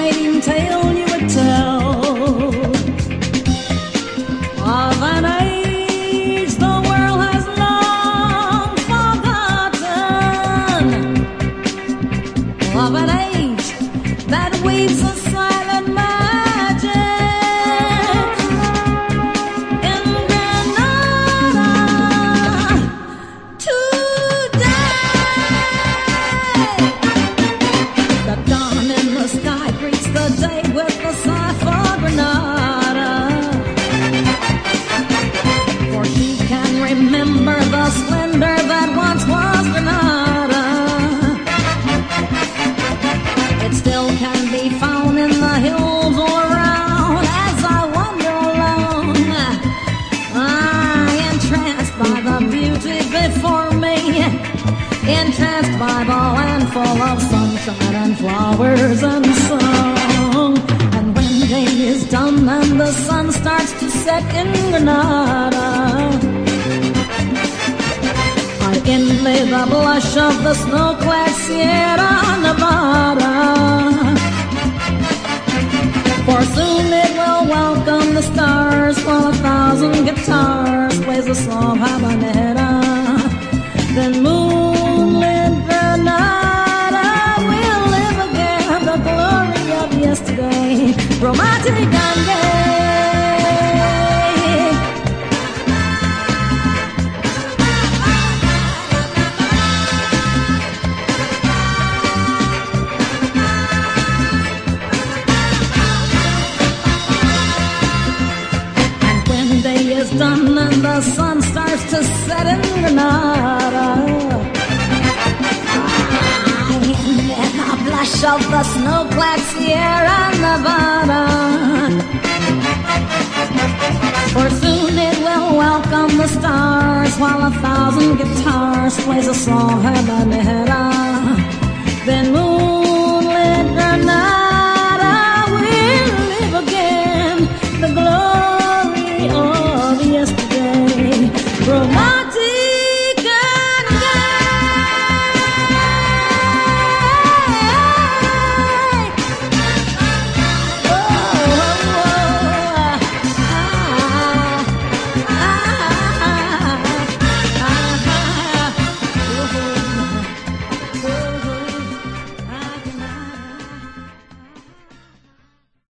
fascinating tale you would tell of an age the world has long forgotten, of an age that weaves a silent magic in Granada today. The dawn in the sky greets the day with a sigh for Granada, for she can remember the splendor that once was Granada. It still can be found in the hills all around. As I wander along, entranced by the beauty before me, entranced by the land full of sunshine and flowers and song. And when day is done and the sun starts to set in Granada, I envy the blush of the snow-clad Sierra Nevada, for soon it will welcome the stars while 1,000 guitars plays a slow habanera. Then moonlit Granada will live again, the glory of yesterday, romantic and gay. Is done and the sun starts to set in Granada, and the blush of the snow-clad Sierra Nevada, for soon it will welcome the stars while 1,000 guitars plays a slow habanera. Then moon